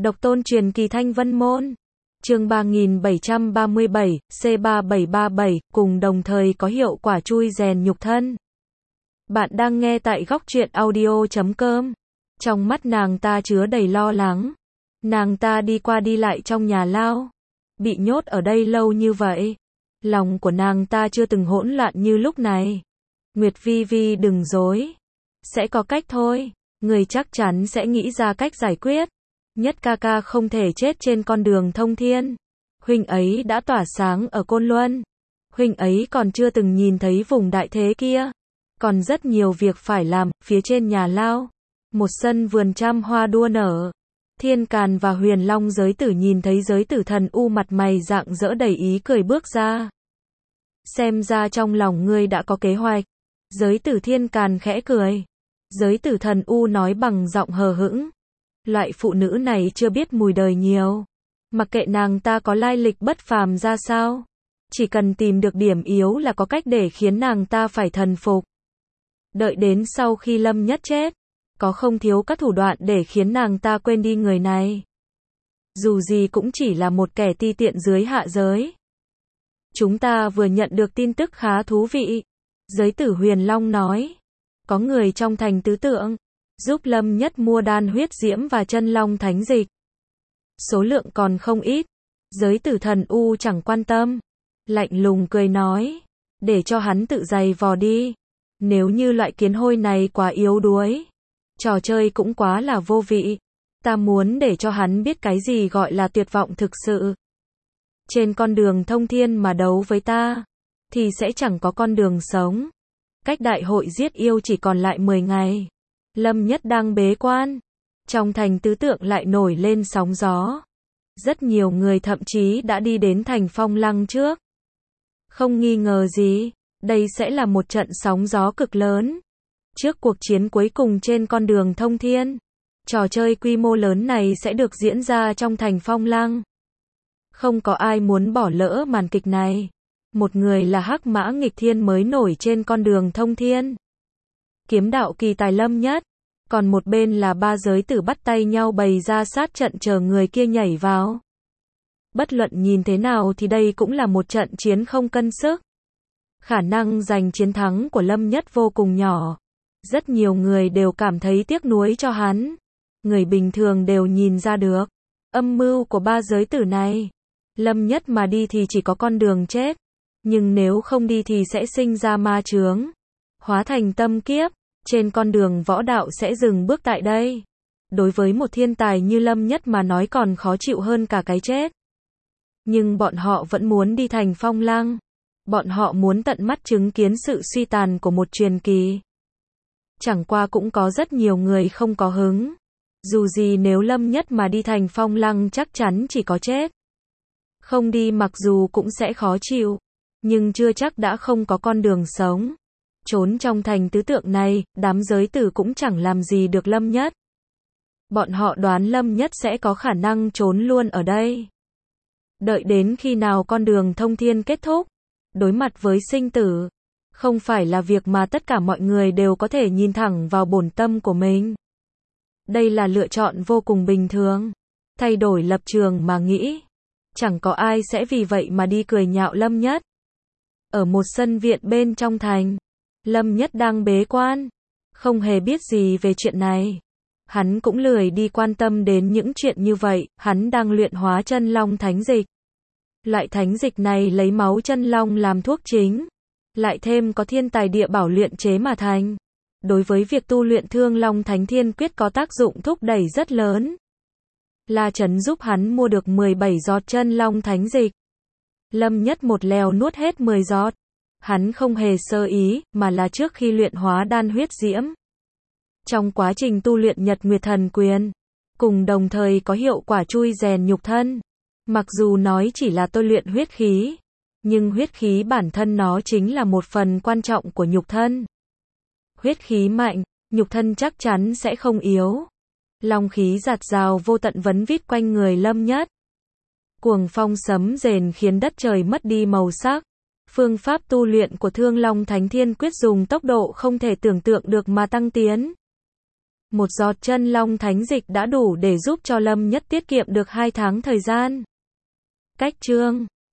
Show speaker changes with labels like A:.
A: Độc tôn truyền kỳ Thanh Vân Môn. Chương 3737, C3737, cùng đồng thời có hiệu quả chui rèn nhục thân. Bạn đang nghe tại góc truyện audio.com. Trong mắt nàng ta chứa đầy lo lắng. Nàng ta đi qua đi lại trong nhà lao. Bị nhốt ở đây lâu như vậy. Lòng của nàng ta chưa từng hỗn loạn như lúc này. Nguyệt Vi Vi đừng dối. Sẽ có cách thôi. Người chắc chắn sẽ nghĩ ra cách giải quyết. Nhất ca ca không thể chết trên con đường thông thiên. Huynh ấy đã tỏa sáng ở Côn Luân. Huynh ấy còn chưa từng nhìn thấy vùng đại thế kia. Còn rất nhiều việc phải làm, phía trên nhà lao. Một sân vườn trăm hoa đua nở. Thiên Càn và Huyền Long giới tử nhìn thấy giới tử thần u mặt mày rạng rỡ đầy ý cười bước ra. Xem ra trong lòng ngươi đã có kế hoạch. Giới tử Thiên Càn khẽ cười. Giới tử thần u nói bằng giọng hờ hững. Loại phụ nữ này chưa biết mùi đời nhiều. Mặc kệ nàng ta có lai lịch bất phàm ra sao. Chỉ cần tìm được điểm yếu là có cách để khiến nàng ta phải thần phục. Đợi đến sau khi Lâm Nhất chết, có không thiếu các thủ đoạn để khiến nàng ta quên đi người này. Dù gì cũng chỉ là một kẻ ti tiện dưới hạ giới. Chúng ta vừa nhận được tin tức khá thú vị. Giới tử Huyền Long nói. Có người trong thành tứ tượng giúp Lâm Nhất mua đan huyết diễm và chân long thánh dịch. Số lượng còn không ít. Giới tử thần u chẳng quan tâm. Lạnh lùng cười nói. Để cho hắn tự giày vò đi. Nếu như loại kiến hôi này quá yếu đuối. Trò chơi cũng quá là vô vị. Ta muốn để cho hắn biết cái gì gọi là tuyệt vọng thực sự. Trên con đường thông thiên mà đấu với ta. Thì sẽ chẳng có con đường sống. Cách đại hội giết yêu chỉ còn lại 10 ngày. Lâm Nhất đang bế quan. Trong thành tứ tượng lại nổi lên sóng gió. Rất nhiều người thậm chí đã đi đến thành Phong Lăng trước. Không nghi ngờ gì, đây sẽ là một trận sóng gió cực lớn. Trước cuộc chiến cuối cùng trên con đường thông thiên, trò chơi quy mô lớn này sẽ được diễn ra trong thành Phong Lăng. Không có ai muốn bỏ lỡ màn kịch này. Một người là Hắc Mã nghịch thiên mới nổi trên con đường thông thiên. Kiếm đạo kỳ tài Lâm Nhất. Còn một bên là ba giới tử bắt tay nhau bày ra sát trận chờ người kia nhảy vào. Bất luận nhìn thế nào thì đây cũng là một trận chiến không cân sức. Khả năng giành chiến thắng của Lâm Nhất vô cùng nhỏ. Rất nhiều người đều cảm thấy tiếc nuối cho hắn. Người bình thường đều nhìn ra được âm mưu của ba giới tử này. Lâm Nhất mà đi thì chỉ có con đường chết. Nhưng nếu không đi thì sẽ sinh ra ma chướng. Hóa thành tâm kiếp. Trên con đường võ đạo sẽ dừng bước tại đây. Đối với một thiên tài như Lâm Nhất mà nói còn khó chịu hơn cả cái chết. Nhưng bọn họ vẫn muốn đi thành Phong Lăng. Bọn họ muốn tận mắt chứng kiến sự suy tàn của một truyền kỳ. Chẳng qua cũng có rất nhiều người không có hứng. Dù gì nếu Lâm Nhất mà đi thành Phong Lăng chắc chắn chỉ có chết. Không đi mặc dù cũng sẽ khó chịu. Nhưng chưa chắc đã không có con đường sống. Trốn trong thành tứ tượng này, đám giới tử cũng chẳng làm gì được Lâm Nhất. Bọn họ đoán Lâm Nhất sẽ có khả năng trốn luôn ở đây. Đợi đến khi nào con đường thông thiên kết thúc, đối mặt với sinh tử, không phải là việc mà tất cả mọi người đều có thể nhìn thẳng vào bổn tâm của mình. Đây là lựa chọn vô cùng bình thường. Thay đổi lập trường mà nghĩ. Chẳng có ai sẽ vì vậy mà đi cười nhạo Lâm Nhất. Ở một sân viện bên trong thành, Lâm Nhất đang bế quan, không hề biết gì về chuyện này. Hắn cũng lười đi quan tâm đến những chuyện như vậy, hắn đang luyện hóa chân long thánh dịch. Loại thánh dịch này lấy máu chân long làm thuốc chính, lại thêm có thiên tài địa bảo luyện chế mà thành. Đối với việc tu luyện Thương Long Thánh Thiên Quyết có tác dụng thúc đẩy rất lớn. La Chấn giúp hắn mua được 17 giọt chân long thánh dịch. Lâm Nhất một lèo nuốt hết 10 giọt. Hắn không hề sơ ý, mà là trước khi luyện hóa đan huyết diễm. Trong quá trình tu luyện Nhật Nguyệt Thần Quyền, cùng đồng thời có hiệu quả chui rèn nhục thân. Mặc dù nói chỉ là tôi luyện huyết khí, nhưng huyết khí bản thân nó chính là một phần quan trọng của nhục thân. Huyết khí mạnh, nhục thân chắc chắn sẽ không yếu. Long khí giạt rào vô tận vấn vít quanh người Lâm Nhất. Cuồng phong sấm rền khiến đất trời mất đi màu sắc. Phương pháp tu luyện của Thương Long Thánh Thiên Quyết dùng tốc độ không thể tưởng tượng được mà tăng tiến. Một giọt chân long thánh dịch đã đủ để giúp cho Lâm Nhất tiết kiệm được 2 tháng thời gian. Cách chương